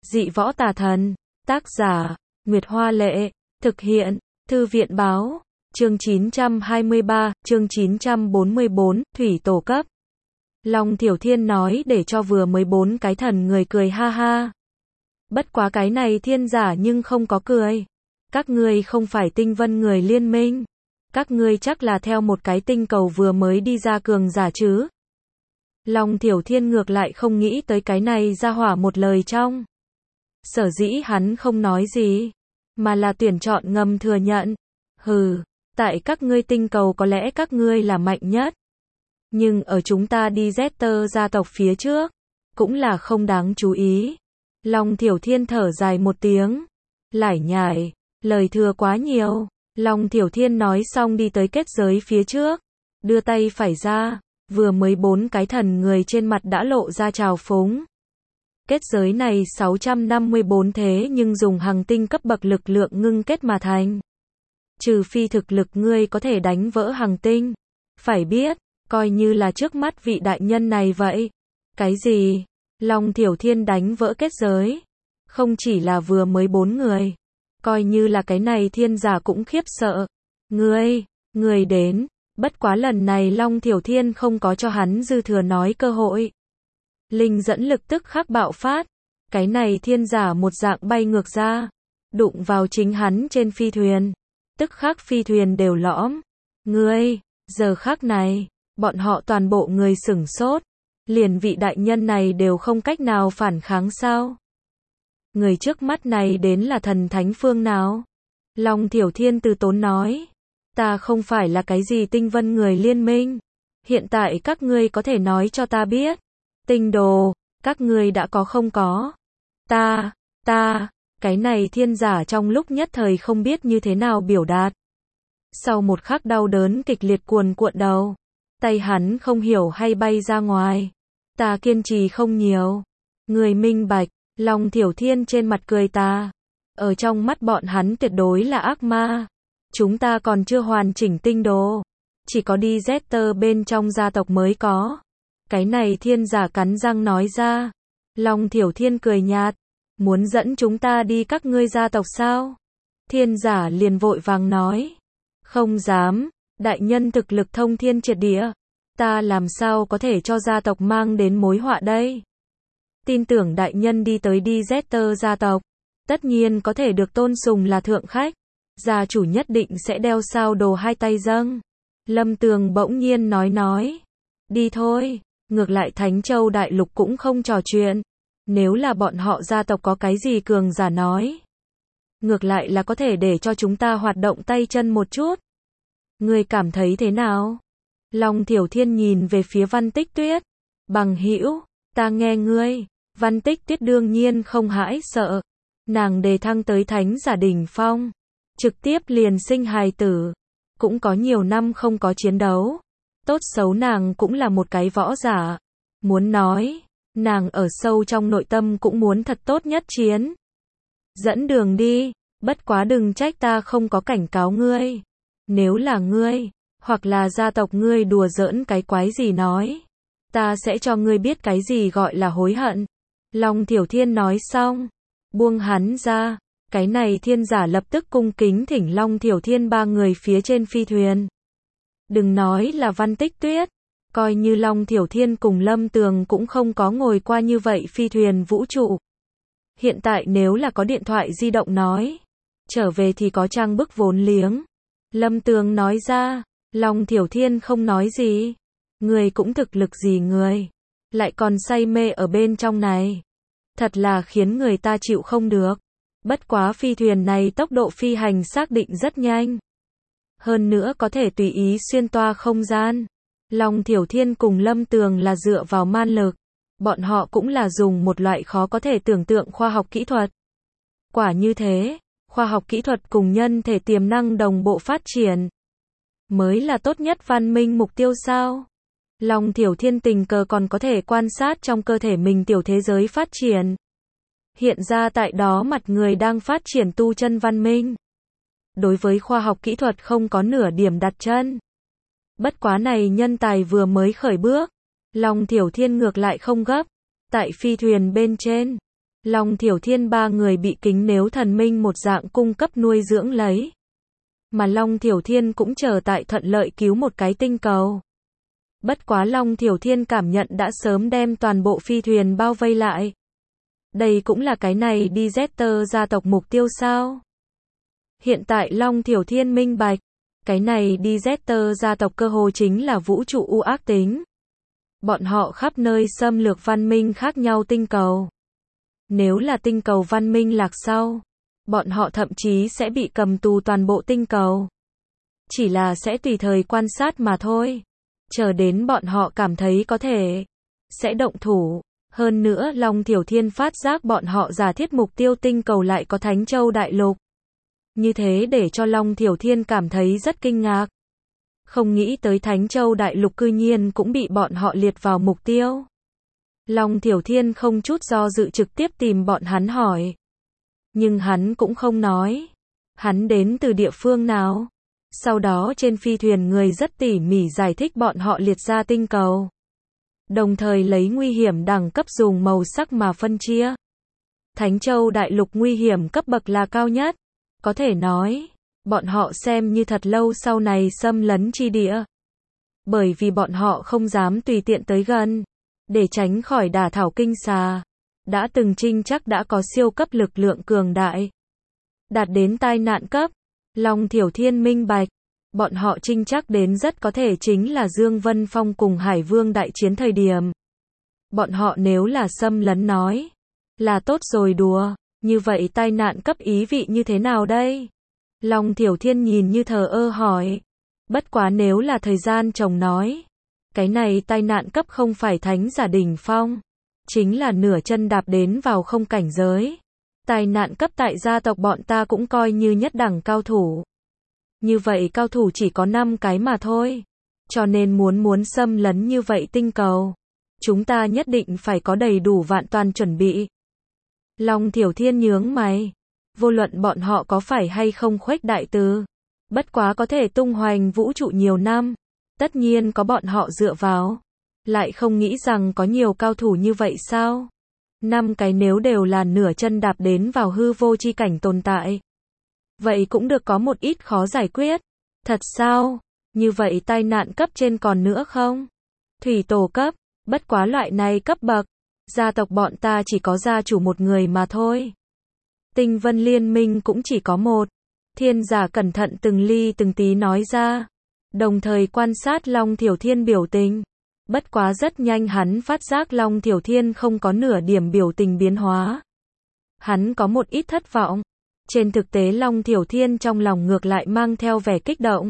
Dị võ tà thần. Tác giả, Nguyệt Hoa Lệ. Thực hiện, Thư viện Báo. Chương 923, chương 944, Thủy Tổ Cấp. Long Thiểu Thiên nói để cho vừa mới 4 cái thần người cười ha ha. Bất quá cái này thiên giả nhưng không có cười. Các ngươi không phải tinh vân người liên minh. Các ngươi chắc là theo một cái tinh cầu vừa mới đi ra cường giả chứ. Long Thiểu Thiên ngược lại không nghĩ tới cái này ra hỏa một lời trong. Sở dĩ hắn không nói gì, mà là tuyển chọn ngầm thừa nhận. Hừ, tại các ngươi tinh cầu có lẽ các ngươi là mạnh nhất. Nhưng ở chúng ta đi Zetter gia tộc phía trước, cũng là không đáng chú ý. Long Thiểu Thiên thở dài một tiếng. Lải nhải, lời thừa quá nhiều. Long Thiểu Thiên nói xong đi tới kết giới phía trước. Đưa tay phải ra, vừa mới 4 cái thần người trên mặt đã lộ ra trào phúng. Kết giới này 654 thế nhưng dùng hằng tinh cấp bậc lực lượng ngưng kết mà thành. Trừ phi thực lực ngươi có thể đánh vỡ hằng tinh. Phải biết, coi như là trước mắt vị đại nhân này vậy. Cái gì? Long Thiểu Thiên đánh vỡ kết giới. Không chỉ là vừa mới 4 người. Coi như là cái này thiên giả cũng khiếp sợ. Ngươi đến. Bất quá lần này Long Thiểu Thiên không có cho hắn dư thừa nói cơ hội. Linh dẫn lực tức khắc bạo phát. Cái này thiên giả một dạng bay ngược ra. Đụng vào chính hắn trên phi thuyền. Tức khắc phi thuyền đều lõm. Giờ khắc này, bọn họ toàn bộ người sửng sốt. Liền vị đại nhân này đều không cách nào phản kháng sao? Người trước mắt này đến là thần thánh phương nào? Long Thiểu Thiên từ tốn nói. Ta không phải là cái gì tinh vân người liên minh. Hiện tại các ngươi có thể nói cho ta biết. Tinh đồ, các ngươi đã có không có? Cái này thiên giả trong lúc nhất thời không biết như thế nào biểu đạt. Sau một khắc đau đớn kịch liệt cuồn cuộn đầu. Tay hắn không hiểu hay bay ra ngoài. Ta kiên trì không nhiều. Người minh bạch, Long Thiểu Thiên trên mặt cười ta. Ở trong mắt bọn hắn tuyệt đối là ác ma. Chúng ta còn chưa hoàn chỉnh tinh đồ. Chỉ có đi Zetter bên trong gia tộc mới có. Cái này thiên giả cắn răng nói ra. Long Thiểu Thiên cười nhạt. Muốn dẫn chúng ta đi các ngươi gia tộc sao? Thiên giả liền vội vàng nói. Không dám, đại nhân thực lực thông thiên triệt địa. Ta làm sao có thể cho gia tộc mang đến mối họa đây? Tin tưởng đại nhân đi tới đi Zetter gia tộc. Tất nhiên có thể được tôn sùng là thượng khách. Gia chủ nhất định sẽ đeo sao đồ hai tay dâng. Lâm Tường bỗng nhiên nói. Đi thôi, ngược lại Thánh Châu Đại Lục cũng không trò chuyện. Nếu là bọn họ gia tộc có cái gì cường giả nói. Ngược lại là có thể để cho chúng ta hoạt động tay chân một chút. Ngươi cảm thấy thế nào? Long Thiểu Thiên nhìn về phía Văn Tích Tuyết. Bằng hữu, ta nghe ngươi. Văn Tích Tuyết đương nhiên không hãi sợ. Nàng đề thăng tới thánh giả đỉnh phong. Trực tiếp liền sinh hài tử. Cũng có nhiều năm không có chiến đấu. Tốt xấu nàng cũng là một cái võ giả. Muốn nói, nàng ở sâu trong nội tâm cũng muốn thật tốt nhất chiến. Dẫn đường đi, bất quá đừng trách ta không có cảnh cáo ngươi. Nếu là ngươi, hoặc là gia tộc ngươi đùa giỡn cái quái gì nói. Ta sẽ cho ngươi biết cái gì gọi là hối hận. Long Thiểu Thiên nói xong, buông hắn ra. Cái này thiên giả lập tức cung kính thỉnh Long Thiểu Thiên 3 người phía trên phi thuyền. Đừng nói là Văn Tích Tuyết, coi như Long Thiểu Thiên cùng Lâm Tường cũng không có ngồi qua như vậy phi thuyền vũ trụ. Hiện tại nếu là có điện thoại di động nói, trở về thì có trang bức vốn liếng. Lâm Tường nói ra, Long Thiểu Thiên không nói gì. Người cũng thực lực gì người, lại còn say mê ở bên trong này. Thật là khiến người ta chịu không được. Bất quá phi thuyền này tốc độ phi hành xác định rất nhanh. Hơn nữa có thể tùy ý xuyên toa không gian. Long Thiểu Thiên cùng Lâm Tường là dựa vào man lực. Bọn họ cũng là dùng một loại khó có thể tưởng tượng khoa học kỹ thuật. Quả như thế, khoa học kỹ thuật cùng nhân thể tiềm năng đồng bộ phát triển. Mới là tốt nhất văn minh mục tiêu sao? Long Thiểu Thiên tình cờ còn có thể quan sát trong cơ thể mình tiểu thế giới phát triển. Hiện ra tại đó mặt người đang phát triển tu chân văn minh. Đối với khoa học kỹ thuật không có nửa điểm đặt chân. Bất quá này nhân tài vừa mới khởi bước. Long Thiểu Thiên ngược lại không gấp. Tại phi thuyền bên trên, Long Thiểu Thiên ba người bị kính nếu thần minh một dạng cung cấp nuôi dưỡng lấy. Mà Long Thiểu Thiên cũng chờ tại thuận lợi cứu một cái tinh cầu. Bất quá Long Thiểu Thiên cảm nhận đã sớm đem toàn bộ phi thuyền bao vây lại. Đây cũng là cái này đi Jeter gia tộc mục tiêu sao? Hiện tại Long Thiểu Thiên minh bạch, cái này đi Jeter gia tộc cơ hồ chính là vũ trụ u ác tính. Bọn họ khắp nơi xâm lược văn minh khác nhau tinh cầu. Nếu là tinh cầu văn minh lạc sau, bọn họ thậm chí sẽ bị cầm tù toàn bộ tinh cầu. Chỉ là sẽ tùy thời quan sát mà thôi. Chờ đến bọn họ cảm thấy có thể, sẽ động thủ. Hơn nữa Long Thiểu Thiên phát giác bọn họ giả thiết mục tiêu tinh cầu lại có Thánh Châu Đại Lục. Như thế để cho Long Thiểu Thiên cảm thấy rất kinh ngạc. Không nghĩ tới Thánh Châu Đại Lục cư nhiên cũng bị bọn họ liệt vào mục tiêu. Long Thiểu Thiên không chút do dự trực tiếp tìm bọn hắn hỏi. Nhưng hắn cũng không nói. Hắn đến từ địa phương nào? Sau đó trên phi thuyền người rất tỉ mỉ giải thích bọn họ liệt ra tinh cầu. Đồng thời lấy nguy hiểm đẳng cấp dùng màu sắc mà phân chia. Thánh Châu Đại Lục nguy hiểm cấp bậc là cao nhất. Có thể nói, bọn họ xem như thật lâu sau này xâm lấn chi địa. Bởi vì bọn họ không dám tùy tiện tới gần, để tránh khỏi đả thảo kinh xà. Đã từng trinh chắc đã có siêu cấp lực lượng cường đại. Đạt đến tai nạn cấp, Long Thiểu Thiên minh bạch. Bọn họ trinh chắc đến rất có thể chính là Dương Vân Phong cùng Hải Vương đại chiến thời điểm. Bọn họ nếu là xâm lấn nói, là tốt rồi đùa, như vậy tai nạn cấp ý vị như thế nào đây? Long Thiểu Thiên nhìn như thờ ơ hỏi. Bất quá nếu là thời gian chồng nói, cái này tai nạn cấp không phải thánh giả đỉnh phong, chính là nửa chân đạp đến vào không cảnh giới. Tai nạn cấp tại gia tộc bọn ta cũng coi như nhất đẳng cao thủ. Như vậy cao thủ chỉ có 5 cái mà thôi. Cho nên muốn xâm lấn như vậy tinh cầu, chúng ta nhất định phải có đầy đủ vạn toàn chuẩn bị. Long Thiểu Thiên nhướng mày. Vô luận bọn họ có phải hay không khuếch đại từ, bất quá có thể tung hoành vũ trụ nhiều năm, tất nhiên có bọn họ dựa vào. Lại không nghĩ rằng có nhiều cao thủ như vậy sao? 5 cái nếu đều là nửa chân đạp đến vào hư vô chi cảnh tồn tại. Vậy cũng được có một ít khó giải quyết. Thật sao? Như vậy tai nạn cấp trên còn nữa không? Thủy tổ cấp, bất quá loại này cấp bậc. Gia tộc bọn ta chỉ có gia chủ một người mà thôi. Tinh Vân Liên Minh cũng chỉ có một. Thiên giả cẩn thận từng ly từng tí nói ra. Đồng thời quan sát Long Thiểu Thiên biểu tình. Bất quá rất nhanh hắn phát giác Long Thiểu Thiên không có nửa điểm biểu tình biến hóa. Hắn có một ít thất vọng. Trên thực tế Long Thiểu Thiên trong lòng ngược lại mang theo vẻ kích động.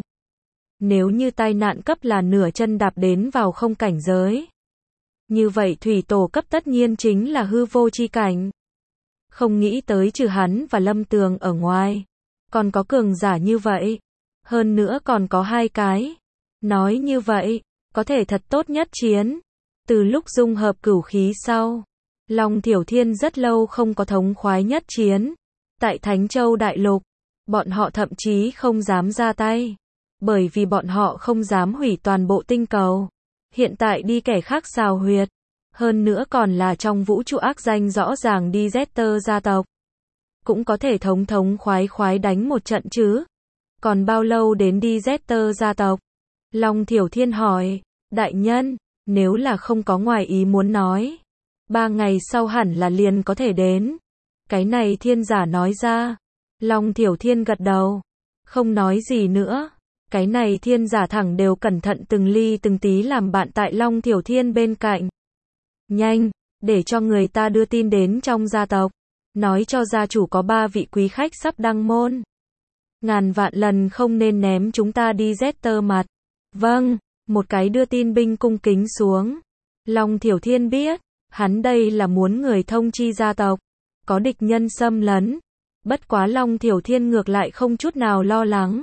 Nếu như tai nạn cấp là nửa chân đạp đến vào không cảnh giới, như vậy thủy tổ cấp tất nhiên chính là hư vô chi cảnh. Không nghĩ tới trừ hắn và Lâm Tường ở ngoài, còn có cường giả như vậy. Hơn nữa còn có 2 cái. Nói như vậy, có thể thật tốt nhất chiến. Từ lúc dung hợp cửu khí sau, Long Thiểu Thiên rất lâu không có thống khoái nhất chiến. Tại Thánh Châu Đại Lục, bọn họ thậm chí không dám ra tay. Bởi vì bọn họ không dám hủy toàn bộ tinh cầu. Hiện tại đi kẻ khác xào huyệt. Hơn nữa còn là trong vũ trụ ác danh rõ ràng đi Jeter gia tộc. Cũng có thể thống khoái đánh một trận chứ. Còn bao lâu đến đi Jeter gia tộc? Long Thiểu Thiên hỏi. Đại nhân, nếu là không có ngoài ý muốn nói, 3 ngày sau hẳn là liền có thể đến. Cái này thiên giả nói ra. Long Thiểu Thiên gật đầu. Không nói gì nữa. Cái này thiên giả thẳng đều cẩn thận từng ly từng tí làm bạn tại Long Thiểu Thiên bên cạnh. Nhanh, để cho người ta đưa tin đến trong gia tộc. Nói cho gia chủ có 3 vị quý khách sắp đăng môn. Ngàn vạn lần không nên ném chúng ta đi Jeter mặt. Vâng, một cái đưa tin binh cung kính xuống. Long Thiểu Thiên biết, hắn đây là muốn người thông chi gia tộc. Có địch nhân xâm lấn. Bất quá Long Thiểu Thiên ngược lại không chút nào lo lắng.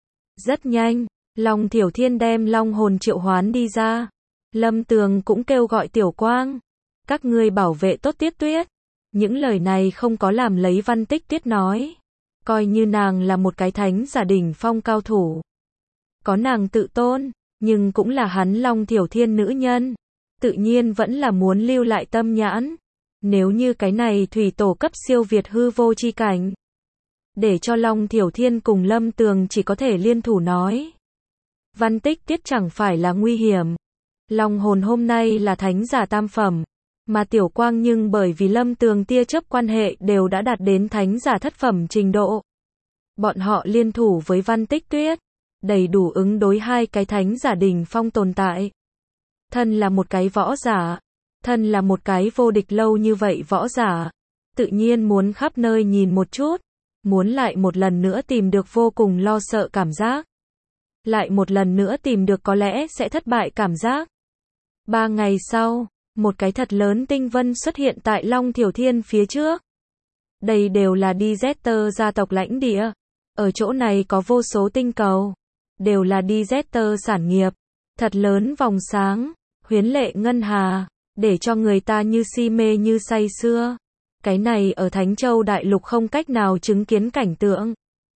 Rất nhanh, Long Thiểu Thiên đem long hồn triệu hoán đi ra. Lâm Tường cũng kêu gọi Tiểu Quang. Các ngươi bảo vệ tốt Tiết Tuyết. Những lời này không có làm lấy Văn Tích Tuyết nói. Coi như nàng là một cái thánh giả đỉnh phong cao thủ. Có nàng tự tôn, nhưng cũng là hắn Long Thiểu Thiên nữ nhân. Tự nhiên vẫn là muốn lưu lại tâm nhãn. Nếu như cái này thủy tổ cấp siêu việt hư vô chi cảnh, để cho Long Thiểu Thiên cùng Lâm Tường chỉ có thể liên thủ nói. Văn Tích Tiết chẳng phải là nguy hiểm. Long hồn hôm nay là thánh giả tam phẩm, mà Tiểu Quang nhưng bởi vì Lâm Tường tia chớp quan hệ đều đã đạt đến thánh giả thất phẩm trình độ. Bọn họ liên thủ với Văn Tích Tuyết, đầy đủ ứng đối hai cái thánh giả đỉnh phong tồn tại. Thân là một cái võ giả, thân là một cái vô địch lâu như vậy võ giả, tự nhiên muốn khắp nơi nhìn một chút, muốn lại một lần nữa tìm được vô cùng lo sợ cảm giác. Lại một lần nữa tìm được có lẽ sẽ thất bại cảm giác. 3 ngày sau, một cái thật lớn tinh vân xuất hiện tại Long Thiểu Thiên phía trước. Đây đều là Dzetter gia tộc lãnh địa. Ở chỗ này có vô số tinh cầu, đều là Dzetter sản nghiệp. Thật lớn vòng sáng, huyến lệ ngân hà, để cho người ta như si mê như say sưa. Cái này ở Thánh Châu Đại Lục không cách nào chứng kiến cảnh tượng.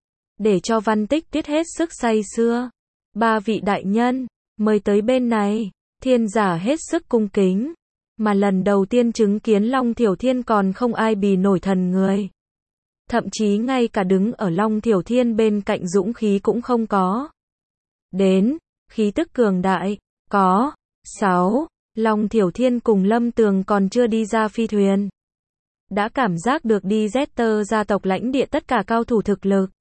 Để cho Văn Tích Tiết hết sức say sưa. 3 vị đại nhân, mời tới bên này. Thiên giả hết sức cung kính. Mà lần đầu tiên chứng kiến Long Thiểu Thiên còn không ai bì nổi thần người. Thậm chí ngay cả đứng ở Long Thiểu Thiên bên cạnh dũng khí cũng không có. Đến, khí tức cường đại, có. 6. Long Thiểu Thiên cùng Lâm Tường còn chưa đi ra phi thuyền. Đã cảm giác được Dzetter gia tộc lãnh địa tất cả cao thủ thực lực.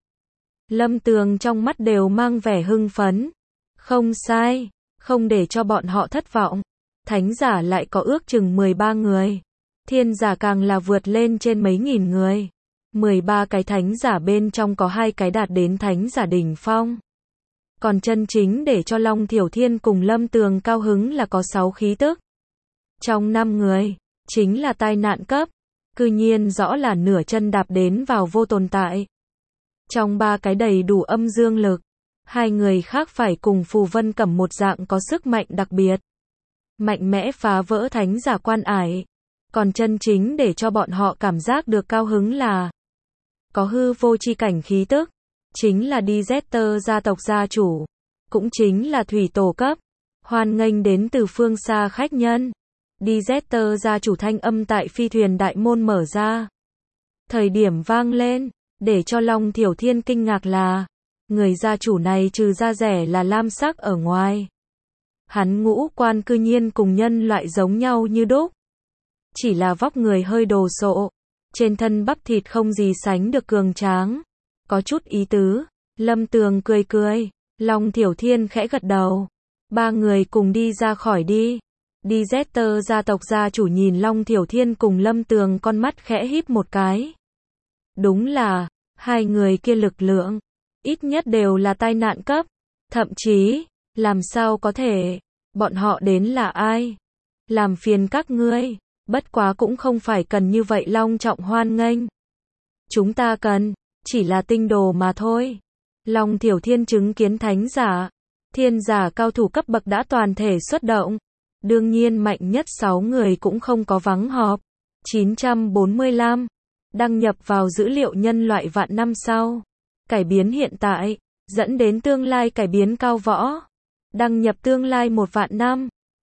Lâm Tường trong mắt đều mang vẻ hưng phấn. Không sai, không để cho bọn họ thất vọng. Thánh giả lại có ước chừng 13 người. Thiên giả càng là vượt lên trên mấy nghìn người. 13 cái thánh giả bên trong có 2 cái đạt đến thánh giả đỉnh phong. Còn chân chính để cho Long Thiểu Thiên cùng Lâm Tường cao hứng là có 6 khí tức. Trong 5 người, chính là tai nạn cấp. Cư nhiên rõ là nửa chân đạp đến vào vô tồn tại. Trong 3 cái đầy đủ âm dương lực, 2 người khác phải cùng Phù Vân Cẩm một dạng có sức mạnh đặc biệt. Mạnh mẽ phá vỡ thánh giả quan ải. Còn chân chính để cho bọn họ cảm giác được cao hứng là có hư vô chi cảnh khí tức. Chính là Dzetter gia tộc gia chủ. Cũng chính là thủy tổ cấp. Hoan nghênh đến từ phương xa khách nhân. Dzetter gia chủ thanh âm tại phi thuyền đại môn mở ra. Thời điểm vang lên, để cho Long Thiểu Thiên kinh ngạc là, người gia chủ này trừ da rẻ là lam sắc ở ngoài. Hắn ngũ quan cư nhiên cùng nhân loại giống nhau như đúc. Chỉ là vóc người hơi đồ sộ. Trên thân bắp thịt không gì sánh được cường tráng. Có chút ý tứ. Lâm Tường cười cười. Long Thiểu Thiên khẽ gật đầu. 3 người cùng đi ra khỏi đi. Dzetter gia tộc gia chủ nhìn Long Thiểu Thiên cùng Lâm Tường con mắt khẽ híp một cái. Đúng là, 2 người kia lực lượng, ít nhất đều là tai nạn cấp. Thậm chí, làm sao có thể, bọn họ đến là ai? Làm phiền các ngươi, bất quá cũng không phải cần như vậy long trọng hoan nghênh. Chúng ta cần, chỉ là tinh đồ mà thôi. Long Thiểu Thiên chứng kiến thánh giả, thiên giả cao thủ cấp bậc đã toàn thể xuất động. Đương nhiên mạnh nhất 6 người cũng không có vắng họp. 945. Đăng nhập vào dữ liệu nhân loại vạn năm sau. Cải biến hiện tại, dẫn đến tương lai cải biến cao võ. Đăng nhập tương lai 1 vạn năm.